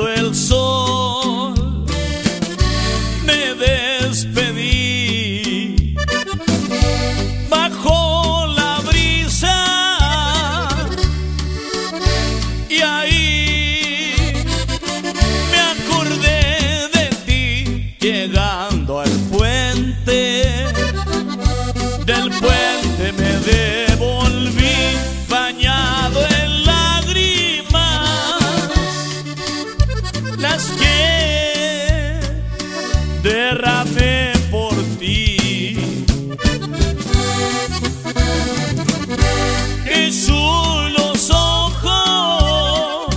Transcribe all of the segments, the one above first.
bañando el sol, me despedí bajo la brisa y ahí me acordé de ti llegando al puente. Del puente me devolví bañado en lágrimas, las que derramé por ti. Y son los ojos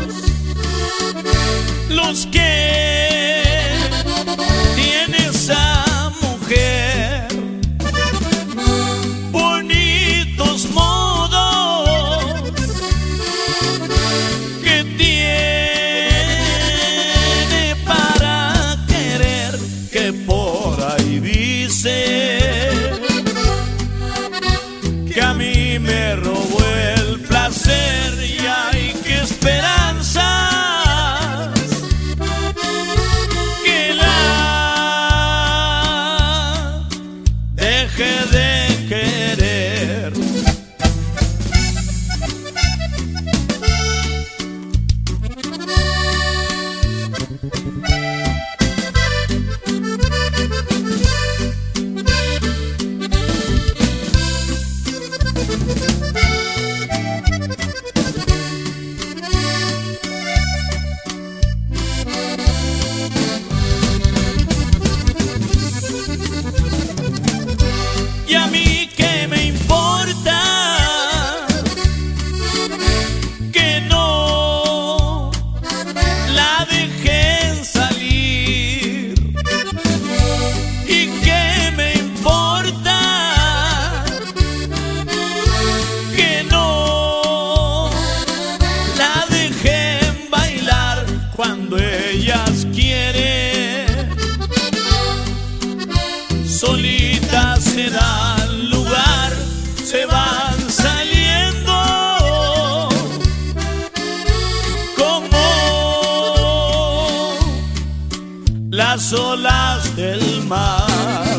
los que tiene esa mujer, bonitos modos que tiene para querer, que por ahí dice que a mí me robó el placer. Y hay que esperanzas que la deje de querer. Y a mí qué me importa que no la dejen salir, y qué me importa que no la dejen bailar cuando ellas quieren. Solitas se dan lugar, se van saliendo como las olas del mar.